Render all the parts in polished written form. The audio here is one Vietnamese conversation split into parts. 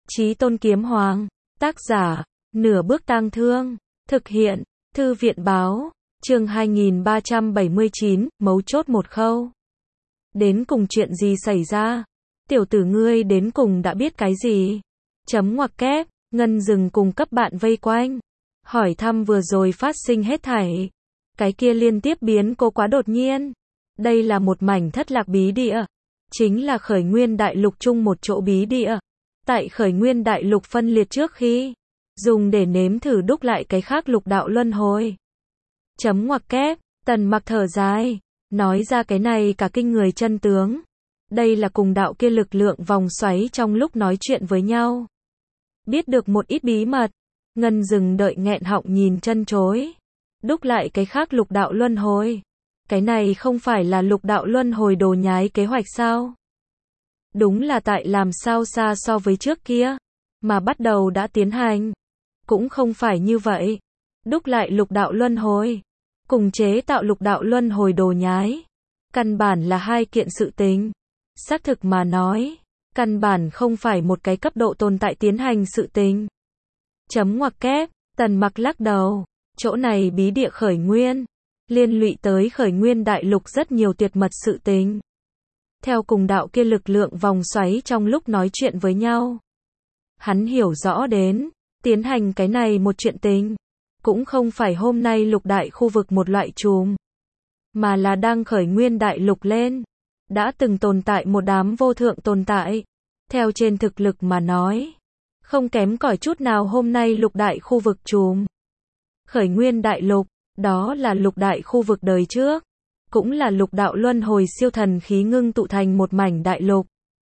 Chí Tôn Kiếm Hoàng. Tác giả, Nửa Bước Tang Thương. Thực hiện, Thư viện Báo. Chương 2379, mấu chốt một khâu. Đến cùng chuyện gì xảy ra? Tiểu tử ngươi đến cùng đã biết cái gì? Chấm ngoặc kép, Ngân Dừng cùng cấp bạn vây quanh. Hỏi thăm vừa rồi phát sinh hết thảy. Cái kia liên tiếp biến cố quá đột nhiên. Đây là một mảnh thất lạc bí địa. Chính là Khởi Nguyên Đại Lục chung một chỗ bí địa. Tại Khởi Nguyên Đại Lục phân liệt trước khi dùng để nếm thử đúc lại cái khác lục đạo luân hồi. Chấm ngoặc kép, Tần Mặc thở dài, nói ra cái này cả kinh người chân tướng. Đây là cùng đạo kia lực lượng vòng xoáy trong lúc nói chuyện với nhau. Biết được một ít bí mật. Ngân Dừng đợi nghẹn họng nhìn chân chối. Đúc lại cái khác lục đạo luân hồi. Cái này không phải là lục đạo luân hồi đồ nhái kế hoạch sao? Đúng là tại làm sao xa so với trước kia, mà bắt đầu đã tiến hành. Cũng không phải như vậy. Đúc lại lục đạo luân hồi, cùng chế tạo lục đạo luân hồi đồ nhái. Căn bản là hai kiện sự tình. Xác thực mà nói, căn bản không phải một cái cấp độ tồn tại tiến hành sự tình. Chấm ngoặc kép, Tần Mặc lắc đầu. Chỗ này bí địa khởi nguyên, liên lụy tới Khởi Nguyên Đại Lục rất nhiều tuyệt mật sự tình. Theo cùng đạo kia lực lượng vòng xoáy trong lúc nói chuyện với nhau. Hắn hiểu rõ đến, tiến hành cái này một chuyện tình. Cũng không phải hôm nay lục đại khu vực một loại chùm. Mà là đang Khởi Nguyên Đại Lục lên. Đã từng tồn tại một đám vô thượng tồn tại. Theo trên thực lực mà nói. Không kém cỏi chút nào hôm nay lục đại khu vực chùm. Khởi Nguyên Đại Lục, đó là lục đại khu vực đời trước. Cũng là lục đạo luân hồi siêu thần khí ngưng tụ thành một mảnh đại lục.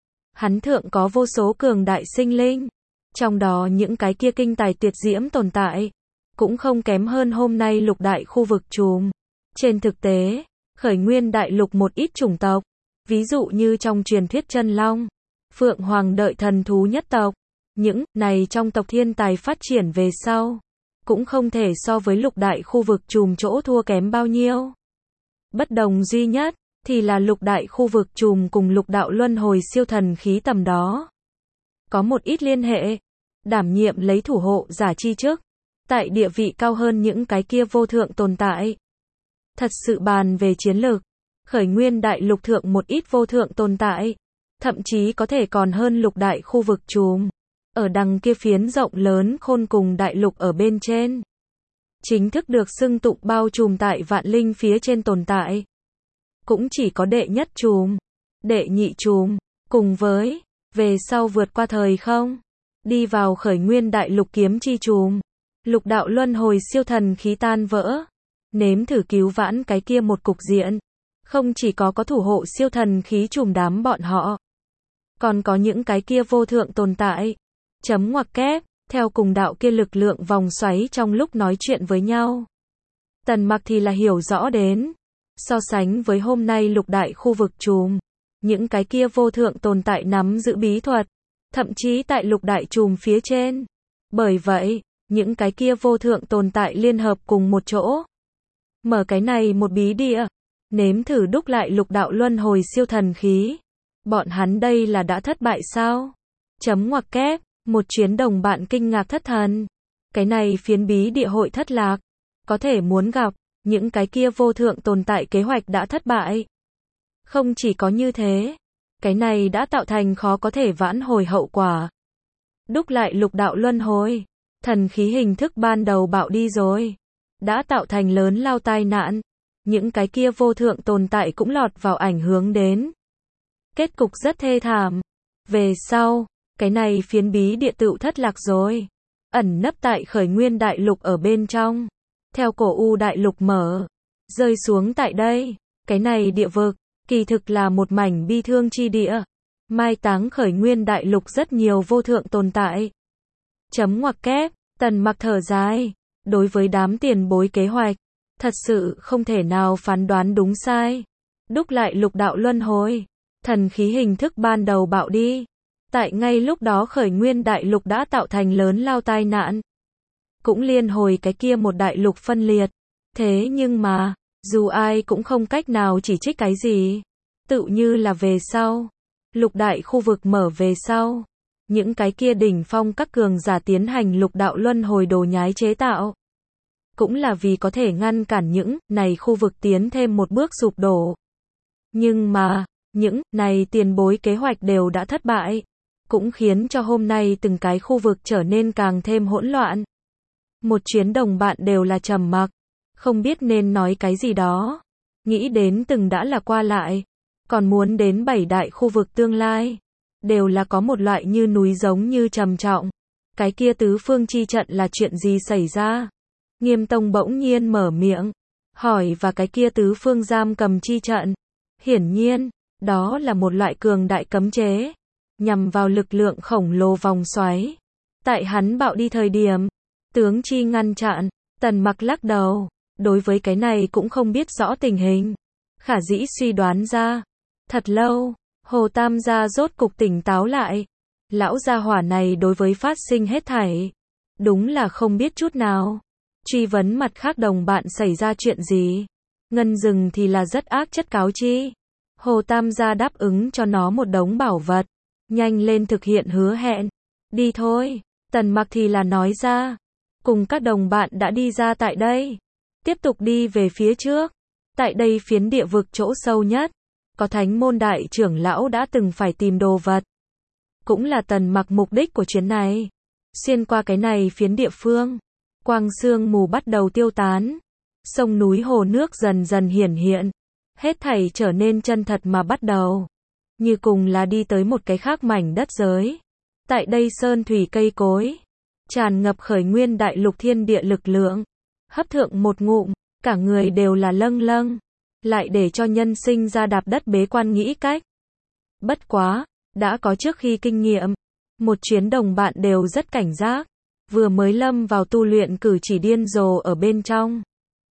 Hắn thượng có vô số cường đại sinh linh. Trong đó những cái kia kinh tài tuyệt diễm tồn tại. Cũng không kém hơn hôm nay lục đại khu vực chùm. Trên thực tế, Khởi Nguyên Đại Lục một ít chủng tộc. Ví dụ như trong truyền thuyết Chân Long, Phượng Hoàng đợi thần thú nhất tộc. Những này trong tộc thiên tài phát triển về sau. Cũng không thể so với lục đại khu vực chùm chỗ thua kém bao nhiêu. Bất đồng duy nhất, thì là lục đại khu vực chùm cùng lục đạo luân hồi siêu thần khí tầm đó. Có một ít liên hệ, đảm nhiệm lấy thủ hộ giả chi chức, tại địa vị cao hơn những cái kia vô thượng tồn tại. Thật sự bàn về chiến lược, Khởi Nguyên Đại Lục thượng một ít vô thượng tồn tại, thậm chí có thể còn hơn lục đại khu vực chùm. Ở đằng kia phiến rộng lớn khôn cùng đại lục ở bên trên. Chính thức được xưng tụng bao trùm tại vạn linh phía trên tồn tại. Cũng chỉ có đệ nhất chùm, đệ nhị chùm, cùng với, về sau vượt qua thời không. Đi vào Khởi Nguyên Đại Lục kiếm chi chùm. Lục đạo luân hồi siêu thần khí tan vỡ. Nếm thử cứu vãn cái kia một cục diện. Không chỉ có thủ hộ siêu thần khí chùm đám bọn họ. Còn có những cái kia vô thượng tồn tại. Chấm ngoặc kép, theo cùng đạo kia lực lượng vòng xoáy trong lúc nói chuyện với nhau. Tần Mặc thì là hiểu rõ đến. So sánh với hôm nay lục đại khu vực chùm. Những cái kia vô thượng tồn tại nắm giữ bí thuật. Thậm chí tại lục đại chùm phía trên. Bởi vậy, những cái kia vô thượng tồn tại liên hợp cùng một chỗ. Mở cái này một bí địa. Nếm thử đúc lại lục đạo luân hồi siêu thần khí. Bọn hắn đây là đã thất bại sao? Chấm ngoặc kép. Một chuyến đồng bạn kinh ngạc thất thần. Cái này phiến bí địa hội thất lạc. Có thể muốn gặp, những cái kia vô thượng tồn tại kế hoạch đã thất bại. Không chỉ có như thế. Cái này đã tạo thành khó có thể vãn hồi hậu quả. Đúc lại lục đạo luân hồi. Thần khí hình thức ban đầu bạo đi rồi. Đã tạo thành lớn lao tai nạn. Những cái kia vô thượng tồn tại cũng lọt vào ảnh hưởng đến. Kết cục rất thê thảm. Về sau. Cái này phiến bí địa tựu thất lạc rồi. Ẩn nấp tại Khởi Nguyên Đại Lục ở bên trong. Theo cổ U Đại Lục mở. Rơi xuống tại đây. Cái này địa vực. Kỳ thực là một mảnh bi thương chi địa. Mai táng Khởi Nguyên Đại Lục rất nhiều vô thượng tồn tại. Chấm ngoặc kép. Tần Mặc thở dài. Đối với đám tiền bối kế hoạch. Thật sự không thể nào phán đoán đúng sai. Đúc lại lục đạo luân hồi. Thần khí hình thức ban đầu bạo đi. Tại ngay lúc đó Khởi Nguyên Đại Lục đã tạo thành lớn lao tai nạn. Cũng liên hồi cái kia một đại lục phân liệt. Thế nhưng mà, dù ai cũng không cách nào chỉ trích cái gì. Tự như là về sau. Lục đại khu vực mở về sau. những cái kia đỉnh phong các cường giả tiến hành lục đạo luân hồi đồ nhái chế tạo. Cũng là vì có thể ngăn cản những này khu vực tiến thêm một bước sụp đổ. Nhưng mà, những này tiền bối kế hoạch đều đã thất bại, cũng khiến cho hôm nay từng cái khu vực trở nên càng thêm hỗn loạn. Một chuyến đồng bạn đều là trầm mặc, không biết nên nói cái gì đó. Nghĩ đến từng đã là qua lại, còn muốn đến 7 đại khu vực tương lai, đều là có một loại như núi giống như trầm trọng. Cái kia tứ phương chi trận là chuyện gì xảy ra? Nghiêm Tông bỗng nhiên mở miệng, hỏi và cái kia tứ phương giam cầm chi trận. Hiển nhiên, đó là một loại cường đại cấm chế, nhằm vào lực lượng khổng lồ vòng xoáy. Tại hắn bạo đi thời điểm, tướng chi ngăn chặn, Tần Mặc lắc đầu, đối với cái này cũng không biết rõ tình hình. Khả dĩ suy đoán ra, thật lâu, Hồ Tam gia rốt cục tỉnh táo lại. Lão gia hỏa này đối với phát sinh hết thảy, đúng là không biết chút nào. Truy vấn mặt khác đồng bạn xảy ra chuyện gì. Ngân Dừng thì là rất ác chất cáo chi. Hồ Tam gia đáp ứng cho nó một đống bảo vật. Nhanh lên thực hiện hứa hẹn. Đi thôi. Tần Mặc thì là nói ra. Cùng các đồng bạn đã đi ra tại đây. Tiếp tục đi về phía trước. Tại đây phiến địa vực chỗ sâu nhất, có thánh môn đại trưởng lão đã từng phải tìm đồ vật. Cũng là Tần Mặc mục đích của chuyến này. Xuyên qua cái này phiến địa phương, quang sương mù bắt đầu tiêu tán. Sông núi hồ nước dần dần hiển hiện. Hết thảy trở nên chân thật mà bắt đầu. Như cùng là đi tới một cái khác mảnh đất giới. Tại đây sơn thủy cây cối, tràn ngập khởi nguyên đại lục thiên địa lực lượng. Hấp thượng một ngụm, cả người đều là lâng lâng. Lại để cho nhân sinh ra đạp đất bế quan nghĩ cách. Bất quá, đã có trước khi kinh nghiệm. Một chuyến đồng bạn đều rất cảnh giác. Vừa mới lâm vào tu luyện cử chỉ điên rồ ở bên trong.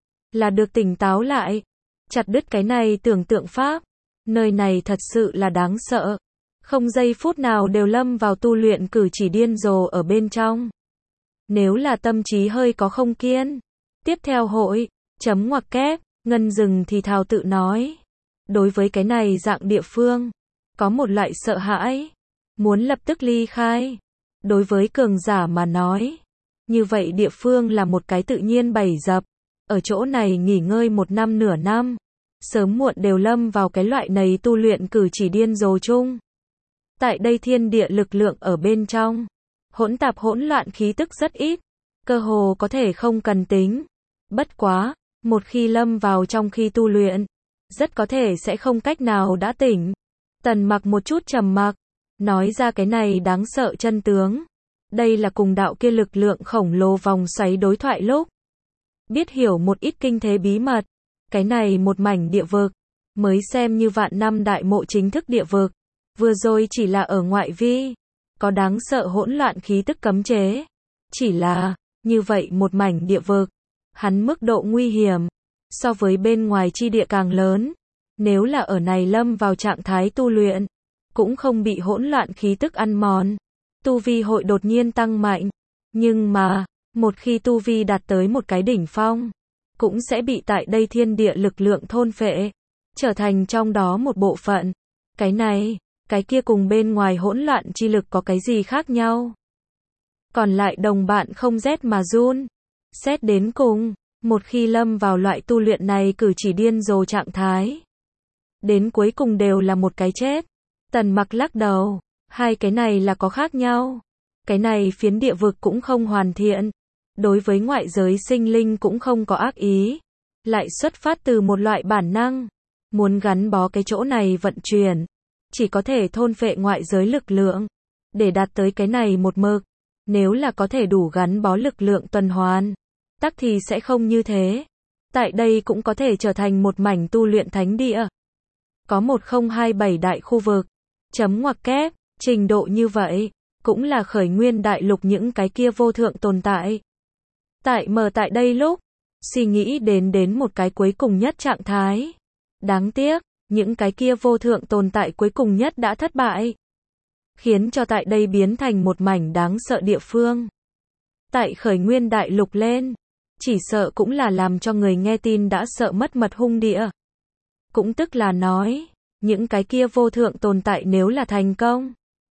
Là được tỉnh táo lại. Chặt đứt cái này tưởng tượng pháp. Nơi này thật sự là đáng sợ. Không giây phút nào đều lâm vào tu luyện cử chỉ điên rồ ở bên trong. Nếu là tâm trí hơi có không kiên. Tiếp theo hội, chấm ngoặc kép, Ngân Dừng thì thào tự nói. Đối với cái này dạng địa phương, có một loại sợ hãi. Muốn lập tức ly khai. Đối với cường giả mà nói. Như vậy địa phương là một cái tự nhiên bày dập. Ở chỗ này nghỉ ngơi một năm nửa năm. Sớm muộn đều lâm vào cái loại này tu luyện cử chỉ điên rồ chung. Tại đây thiên địa lực lượng ở bên trong. Hỗn tạp hỗn loạn khí tức rất ít. Cơ hồ có thể không cần tính. Bất quá, một khi lâm vào trong khi tu luyện, rất có thể sẽ không cách nào đã tỉnh. Tần Mặc một chút trầm mặc, nói ra cái này đáng sợ chân tướng. Đây là cùng đạo kia lực lượng khổng lồ vòng xoáy đối thoại lúc. Biết hiểu một ít kinh thế bí mật. Cái này một mảnh địa vực, mới xem như vạn năm đại mộ chính thức địa vực. Vừa rồi chỉ là ở ngoại vi, có đáng sợ hỗn loạn khí tức cấm chế. Chỉ là, như vậy một mảnh địa vực, hắn mức độ nguy hiểm, so với bên ngoài chi địa càng lớn. Nếu là ở này lâm vào trạng thái tu luyện, cũng không bị hỗn loạn khí tức ăn mòn. Tu vi hội đột nhiên tăng mạnh. Nhưng mà, một khi tu vi đạt tới một cái đỉnh phong, cũng sẽ bị tại đây thiên địa lực lượng thôn phệ, trở thành trong đó một bộ phận. Cái này, cái kia cùng bên ngoài hỗn loạn chi lực có cái gì khác nhau? Còn lại đồng bạn không rét mà run. Xét đến cùng, một khi lâm vào loại tu luyện này cử chỉ điên rồ trạng thái, đến cuối cùng đều là một cái chết. Tần Mặc lắc đầu, hai cái này là có khác nhau. Cái này phiến địa vực cũng không hoàn thiện. Đối với ngoại giới sinh linh cũng không có ác ý. Lại xuất phát từ một loại bản năng. Muốn gắn bó cái chỗ này vận chuyển. Chỉ có thể thôn phệ ngoại giới lực lượng. Để đạt tới cái này một mực. Nếu là có thể đủ gắn bó lực lượng tuần hoàn. Tắc thì sẽ không như thế. Tại đây cũng có thể trở thành một mảnh tu luyện thánh địa. Có 1027 đại khu vực. Chấm ngoặc kép, trình độ như vậy. Cũng là khởi nguyên đại lục những cái kia vô thượng tồn tại. Tại đây lúc, suy nghĩ đến một cái cuối cùng nhất trạng thái. Đáng tiếc, những cái kia vô thượng tồn tại cuối cùng nhất đã thất bại. Khiến cho tại đây biến thành một mảnh đáng sợ địa phương. Tại khởi nguyên đại lục lên, chỉ sợ cũng là làm cho người nghe tin đã sợ mất mật hung địa. Cũng tức là nói, những cái kia vô thượng tồn tại nếu là thành công,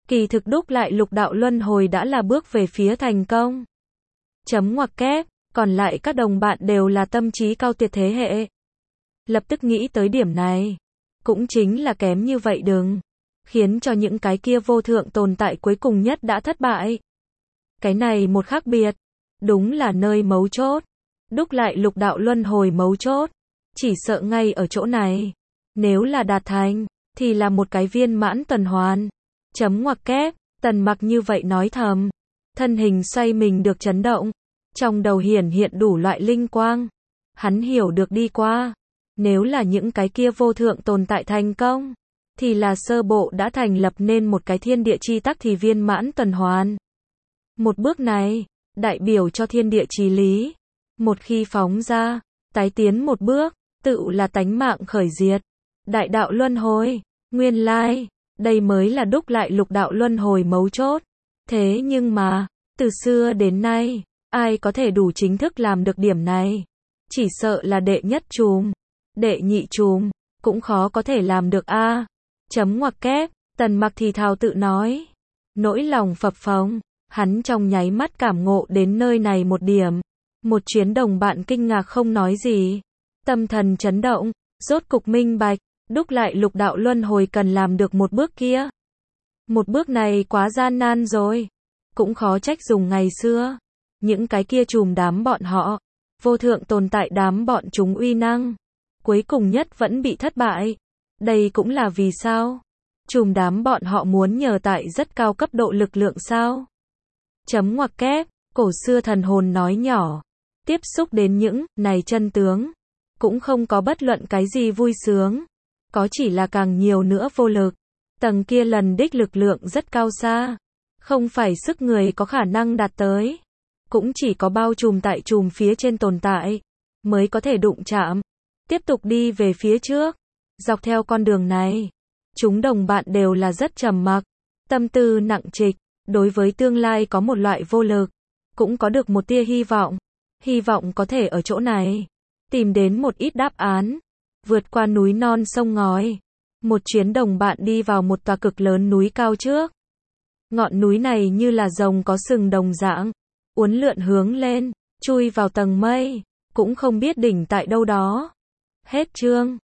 Kỳ thực đúc lại lục đạo luân hồi đã là bước về phía thành công. Chấm ngoặc kép, còn lại các đồng bạn đều là tâm trí cao tuyệt thế hệ. Lập tức nghĩ tới điểm này. Cũng chính là kém như vậy đừng khiến cho những cái kia vô thượng tồn tại cuối cùng nhất đã thất bại. Cái này một khác biệt. Đúng là nơi mấu chốt. Đúc lại lục đạo luân hồi mấu chốt. Chỉ sợ ngay ở chỗ này. Nếu là đạt thành, thì là một cái viên mãn tuần hoàn. Chấm ngoặc kép, Tần Mặc như vậy nói thầm. Thân hình xoay mình được chấn động. Trong đầu hiển hiện đủ loại linh quang. Hắn hiểu được đi qua. Nếu là những cái kia vô thượng tồn tại thành công, thì là sơ bộ đã thành lập nên một cái thiên địa chi tắc thì viên mãn tuần hoàn. Một bước này, đại biểu cho thiên địa chí lý. Một khi phóng ra, tái tiến một bước, tự là tánh mạng khởi diệt. Đại đạo luân hồi, nguyên lai, đây mới là đúc lại lục đạo luân hồi mấu chốt. Thế nhưng mà, từ xưa đến nay, ai có thể đủ chính thức làm được điểm này? Chỉ sợ là đệ nhất trùm, đệ nhị trùm, cũng khó có thể làm được a. Chấm ngoặc kép, Tần Mặc thì thào tự nói. Nỗi lòng phập phồng, hắn trong nháy mắt cảm ngộ đến nơi này một điểm. Một chuyến đồng bạn kinh ngạc không nói gì. Tâm thần chấn động, rốt cục minh bạch, đúc lại lục đạo luân hồi cần làm được một bước kia. Một bước này quá gian nan rồi. Cũng khó trách dùng ngày xưa. Những cái kia trùm đám bọn họ, vô thượng tồn tại đám bọn chúng uy năng. Cuối cùng nhất vẫn bị thất bại. Đây cũng là vì sao? Trùm đám bọn họ muốn nhờ tại rất cao cấp độ lực lượng sao? Chấm ngoặc kép, cổ xưa thần hồn nói nhỏ. Tiếp xúc đến những này chân tướng. Cũng không có bất luận cái gì vui sướng. Có chỉ là càng nhiều nữa vô lực. Tầng kia lần đích lực lượng rất cao xa. Không phải sức người có khả năng đạt tới. Cũng chỉ có bao trùm tại trùm phía trên tồn tại. Mới có thể đụng chạm. Tiếp tục đi về phía trước. Dọc theo con đường này. Chúng đồng bạn đều là rất trầm mặc. Tâm tư nặng trịch. Đối với tương lai có một loại vô lực. Cũng có được một tia hy vọng. Hy vọng có thể ở chỗ này. Tìm đến một ít đáp án. Vượt qua núi non sông ngói. Một chuyến đồng bạn đi vào một tòa cực lớn núi cao trước. Ngọn núi này như là rồng có sừng đồng dạng. Uốn lượn hướng lên. Chui vào tầng mây. Cũng không biết đỉnh tại đâu đó. Hết chương.